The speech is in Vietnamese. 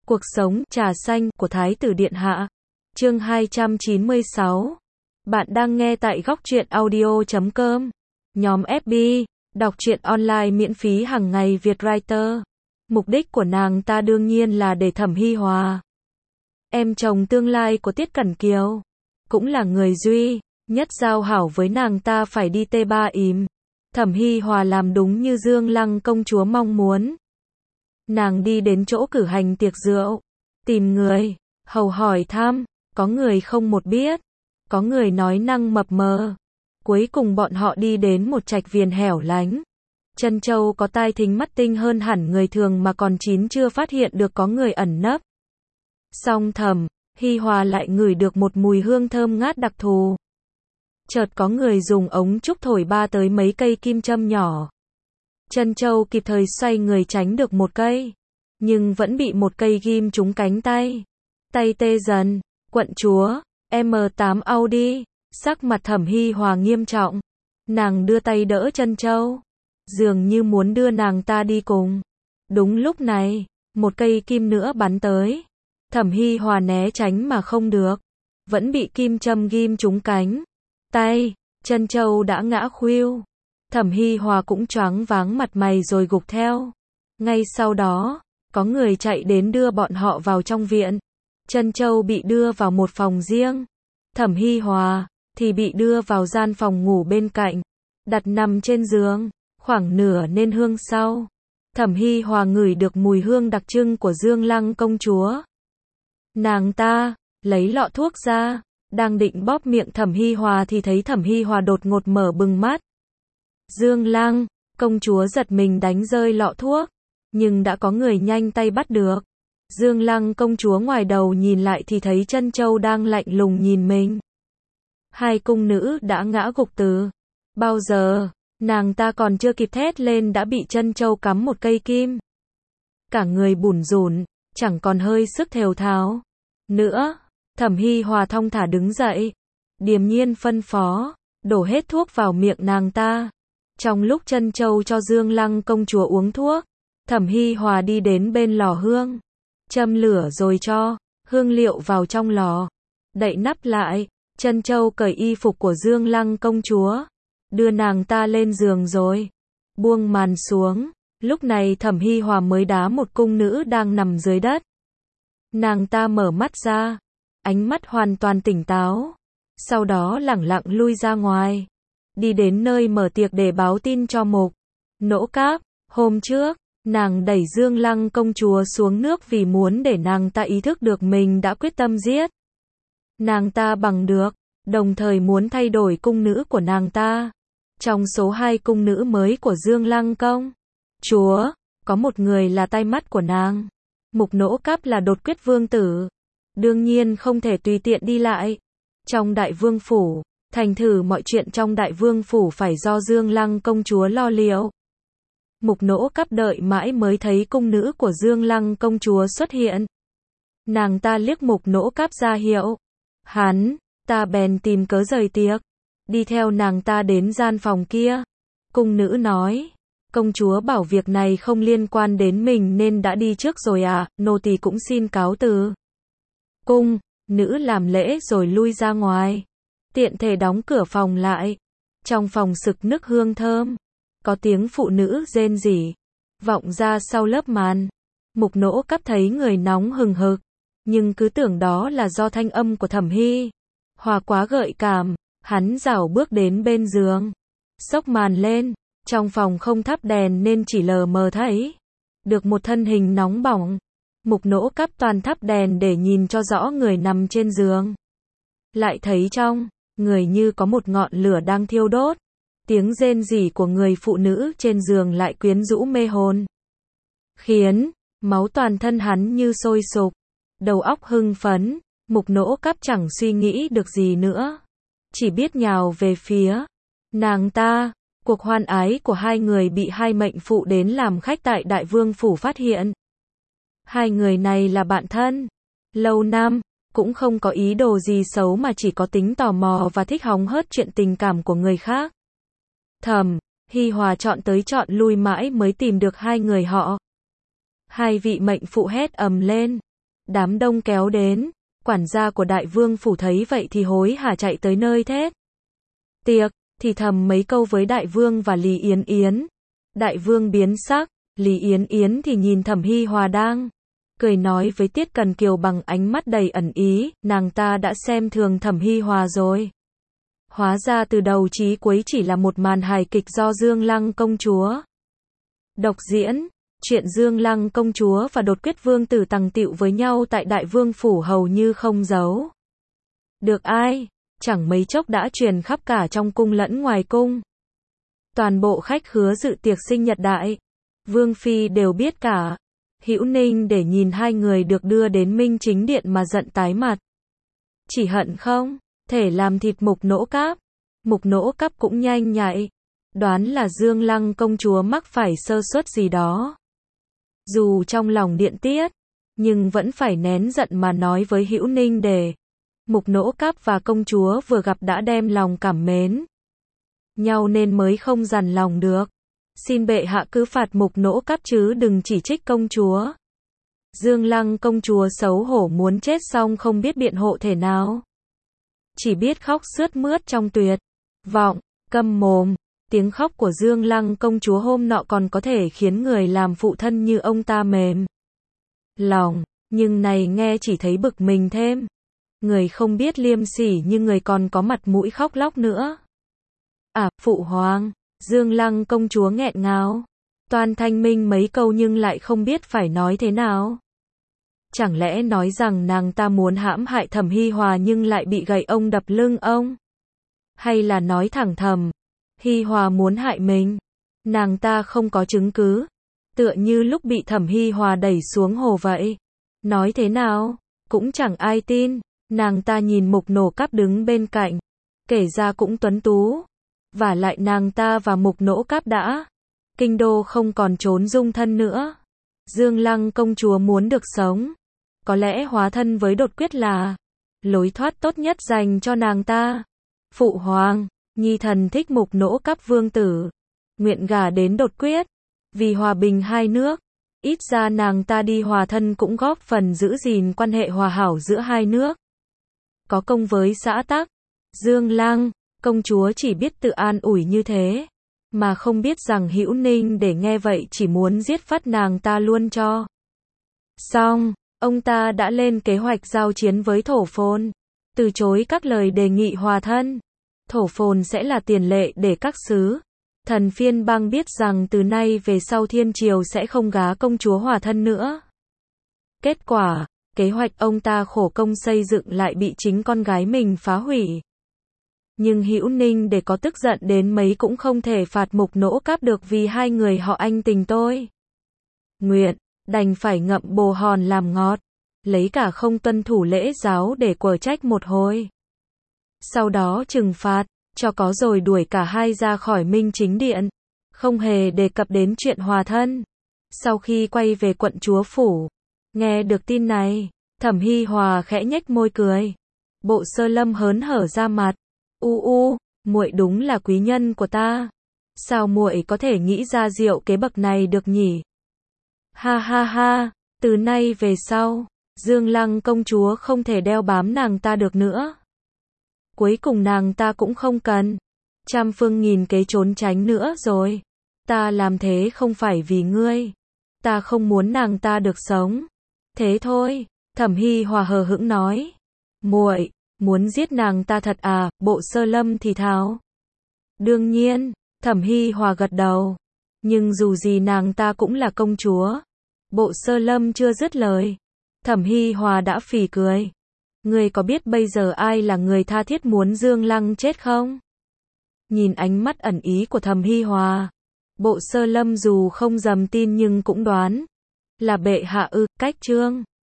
Cuộc sống trà xanh của Thái tử Điện Hạ. Chương 296. Bạn đang nghe tại Góc Truyện Audio.com. Nhóm FB, đọc truyện online miễn phí hàng ngày Việt Writer. Mục đích của nàng ta đương nhiên là để Thẩm Hi Hòa, em chồng tương lai của Tiết Cẩn Kiều, cũng là người duy nhất giao hảo với nàng ta phải đi T3 ìm. Thẩm Hi Hòa làm đúng như Dương Lăng công chúa mong muốn. Nàng đi đến chỗ cử hành tiệc rượu, tìm người, hầu hỏi thăm, có người không một biết, có người nói năng mập mờ. Cuối cùng bọn họ đi đến một trạch viện hẻo lánh. Trân Châu có tai thính mắt tinh hơn hẳn người thường mà còn chưa phát hiện được có người ẩn nấp. Song Thẩm Hi Hòa lại ngửi được một mùi hương thơm ngát đặc thù. Chợt có người dùng ống trúc thổi ba tới mấy cây kim châm nhỏ. Trân Châu kịp thời xoay người tránh được một cây, nhưng vẫn bị một cây ghim trúng cánh tay. Tay tê dần. Quận chúa, M8 Audi. Sắc mặt Thẩm Hi Hòa nghiêm trọng. Nàng đưa tay đỡ Trân Châu, dường như muốn đưa nàng ta đi cùng. Đúng lúc này, một cây kim nữa bắn tới. Thẩm Hi Hòa né tránh mà không được, vẫn bị kim châm ghim trúng cánh tay. Trân Châu đã ngã khuỵu. Thẩm Hi Hòa cũng choáng váng mặt mày rồi gục theo. Ngay sau đó, có người chạy đến đưa bọn họ vào trong viện. Trân Châu bị đưa vào một phòng riêng. Thẩm Hi Hòa thì bị đưa vào gian phòng ngủ bên cạnh, đặt nằm trên giường, khoảng nửa nên hương sau. Thẩm Hi Hòa ngửi được mùi hương đặc trưng của Dương Lăng công chúa. Nàng ta lấy lọ thuốc ra, đang định bóp miệng Thẩm Hi Hòa thì thấy Thẩm Hi Hòa đột ngột mở bừng mắt. Dương Lăng công chúa giật mình đánh rơi lọ thuốc, nhưng đã có người nhanh tay bắt được. Dương Lăng công chúa ngoài đầu nhìn lại thì thấy Trân Châu đang lạnh lùng nhìn mình. Hai cung nữ đã ngã gục từ bao giờ, nàng ta còn chưa kịp thét lên đã bị Trân Châu cắm một cây kim. Cả người bủn rủn, chẳng còn hơi sức thều thào nữa. Thẩm Hi Hòa thong thả đứng dậy, điềm nhiên phân phó, đổ hết thuốc vào miệng nàng ta. Trong lúc Trân Châu cho Dương Lăng công chúa uống thuốc, Thẩm Hi Hòa đi đến bên lò hương, châm lửa rồi cho hương liệu vào trong lò, đậy nắp lại. Trân Châu cởi y phục của Dương Lăng công chúa, đưa nàng ta lên giường rồi buông màn xuống. Lúc này Thẩm Hi Hòa mới đá một cung nữ đang nằm dưới đất. Nàng ta mở mắt ra, ánh mắt hoàn toàn tỉnh táo, sau đó lẳng lặng lui ra ngoài, đi đến nơi mở tiệc để báo tin cho Mục Nỗ Cáp. Hôm trước, nàng đẩy Dương Lăng công chúa xuống nước vì muốn để nàng ta ý thức được mình đã quyết tâm giết nàng ta bằng được, đồng thời muốn thay đổi cung nữ của nàng ta. Trong số 2 cung nữ mới của Dương Lăng công chúa, có một người là tai mắt của nàng. Mục Nỗ Cáp là đột quyết vương tử, đương nhiên không thể tùy tiện đi lại trong đại vương phủ, thành thử mọi chuyện trong đại vương phủ phải do Dương Lăng công chúa lo liệu. Mục Nỗ Cáp đợi mãi mới thấy cung nữ của Dương Lăng công chúa xuất hiện. Nàng ta liếc Mục Nỗ Cáp ra hiệu hắn ta bèn tìm cớ rời tiệc, đi theo nàng ta đến gian phòng kia. Cung nữ nói, công chúa bảo việc này không liên quan đến mình nên đã đi trước rồi à, nô tỳ cũng xin cáo từ. Cung nữ làm lễ rồi lui ra ngoài, tiện thể đóng cửa phòng lại. Trong phòng sực nức hương thơm, có tiếng phụ nữ rên rỉ vọng ra sau lớp màn. Mục Nỗ Cáp thấy người nóng hừng hực, nhưng cứ tưởng đó là do thanh âm của Thẩm Hi Hòa quá gợi cảm. Hắn rảo bước đến bên giường, xốc màn lên. Trong phòng không thắp đèn nên chỉ lờ mờ thấy được một thân hình nóng bỏng. Mục Nỗ Cáp toàn thắp đèn để nhìn cho rõ người nằm trên giường, lại thấy trong người như có một ngọn lửa đang thiêu đốt. Tiếng rên rỉ của người phụ nữ trên giường lại quyến rũ mê hồn, khiến máu toàn thân hắn như sôi sục, đầu óc hưng phấn. Mục Nỗ Cáp chẳng suy nghĩ được gì nữa, chỉ biết nhào về phía nàng ta. Cuộc hoan ái của hai người bị 2 mệnh phụ đến làm khách tại đại vương phủ phát hiện. 2 người này là bạn thân lâu năm, cũng không có ý đồ gì xấu mà chỉ có tính tò mò và thích hóng hớt chuyện tình cảm của người khác. Thẩm Hi Hòa chọn tới chọn lui mãi mới tìm được 2 người họ. 2 vị mệnh phụ hét ầm lên, Đám đông kéo đến, quản gia của đại vương phủ thấy vậy thì hối hả chạy tới nơi thết tiệc, thì thầm mấy câu với đại vương và Lý Yến Yến. Đại vương biến sắc, Lý Yến Yến thì nhìn Thẩm Hi Hòa đang cười nói với Tiết Cần Kiều bằng ánh mắt đầy ẩn ý, nàng ta đã xem thường Thẩm Hi Hòa rồi. Hóa ra từ đầu chí cuối chỉ là một màn hài kịch do Dương Lăng công chúa độc diễn. Chuyện Dương Lăng công chúa và Đột Quyết vương tử tằng tịu với nhau tại Đại Vương phủ hầu như không giấu được ai, chẳng mấy chốc đã truyền khắp cả trong cung lẫn ngoài cung. Toàn bộ khách khứa dự tiệc sinh nhật đại vương phi đều biết cả. Hữu Ninh để nhìn hai người được đưa đến Minh Chính điện mà giận tái mặt. Chỉ hận không thể làm thịt Mục Nỗ Cáp. Mục Nỗ Cáp cũng nhanh nhạy, đoán là Dương Lăng công chúa mắc phải sơ suất gì đó. Dù trong lòng điện tiết, nhưng vẫn phải nén giận mà nói với Hữu Ninh để Mục Nỗ Cáp và công chúa vừa gặp đã đem lòng cảm mến nhau nên mới không dằn lòng được. Xin bệ hạ cứ phạt Mục Nỗ Cáp chứ đừng chỉ trích công chúa. Dương Lăng công chúa xấu hổ muốn chết xong không biết biện hộ thể nào. Chỉ biết khóc sướt mướt trong tuyệt vọng, câm mồm. Tiếng khóc của Dương Lăng công chúa hôm nọ còn có thể khiến người làm phụ thân như ông ta mềm lòng, nhưng này nghe chỉ thấy bực mình thêm. Người không biết liêm sỉ như người còn có mặt mũi khóc lóc nữa. À, phụ hoàng, Dương Lăng công chúa nghẹn ngào, toan thanh minh mấy câu nhưng lại không biết phải nói thế nào. Chẳng lẽ nói rằng nàng ta muốn hãm hại Thẩm Hi Hòa nhưng lại bị gậy ông đập lưng ông? Hay là nói thẳng thầm, Hi Hòa muốn hại mình, nàng ta không có chứng cứ, tựa như lúc bị Thẩm Hi Hòa đẩy xuống hồ vậy. Nói thế nào, cũng chẳng ai tin. Nàng ta nhìn Mục Nỗ Cáp đứng bên cạnh, kể ra cũng tuấn tú. Vả lại nàng ta và Mục Nỗ Cáp đã kinh đô không còn trốn dung thân nữa. Dương Lăng công chúa muốn được sống, có lẽ hóa thân với Đột Quyết là lối thoát tốt nhất dành cho nàng ta. Phụ hoàng, nhi thần thích Mục Nỗ Cáp vương tử, nguyện gả đến Đột Quyết, vì hòa bình hai nước. Ít ra nàng ta đi hòa thân cũng góp phần giữ gìn quan hệ hòa hảo giữa hai nước. Có công với xã tắc. Dương Lăng công chúa chỉ biết tự an ủi như thế, mà không biết rằng Hữu Ninh để nghe vậy chỉ muốn giết phát nàng ta luôn cho. Xong, ông ta đã lên kế hoạch giao chiến với Thổ Phồn, từ chối các lời đề nghị hòa thân. Thổ Phồn sẽ là tiền lệ để các sứ thần phiên bang biết rằng từ nay về sau thiên triều sẽ không gá công chúa hòa thân nữa. Kết quả, kế hoạch ông ta khổ công xây dựng lại bị chính con gái mình phá hủy. Nhưng Hữu Ninh để có tức giận đến mấy cũng không thể phạt Mục Nỗ Cáp được vì hai người họ anh tình tôi nguyện, đành phải ngậm bồ hòn làm ngọt, lấy cả không tuân thủ lễ giáo để quở trách một hồi. Sau đó trừng phạt, cho có rồi đuổi cả hai ra khỏi Minh Chính điện, không hề đề cập đến chuyện hòa thân. Sau khi quay về quận chúa phủ, nghe được tin này, Thẩm Hi Hòa khẽ nhếch môi cười. Bộ Sơ Lâm hớn hở ra mặt. Muội đúng là quý nhân của ta. Sao muội có thể nghĩ ra diệu kế bậc này được nhỉ? Ha ha ha, từ nay về sau, Dương Lăng công chúa không thể đeo bám nàng ta được nữa. Cuối cùng nàng ta cũng không cần trăm phương nghìn kế trốn tránh nữa rồi. Ta làm thế không phải vì ngươi. Ta không muốn nàng ta được sống. Thế thôi, Thẩm Hi Hòa hờ hững nói. Muội muốn giết nàng ta thật à? Bộ Sơ Lâm thì thào. Đương nhiên, Thẩm Hi Hòa gật đầu. Nhưng dù gì nàng ta cũng là công chúa. Bộ Sơ Lâm chưa dứt lời, Thẩm Hi Hòa đã phì cười. Ngươi có biết bây giờ ai là người tha thiết muốn Dương Lăng chết không? Nhìn ánh mắt ẩn ý của Thẩm Hi Hòa, Bộ Sơ Lâm dù không dám tin nhưng cũng đoán là bệ hạ ư. Cách chương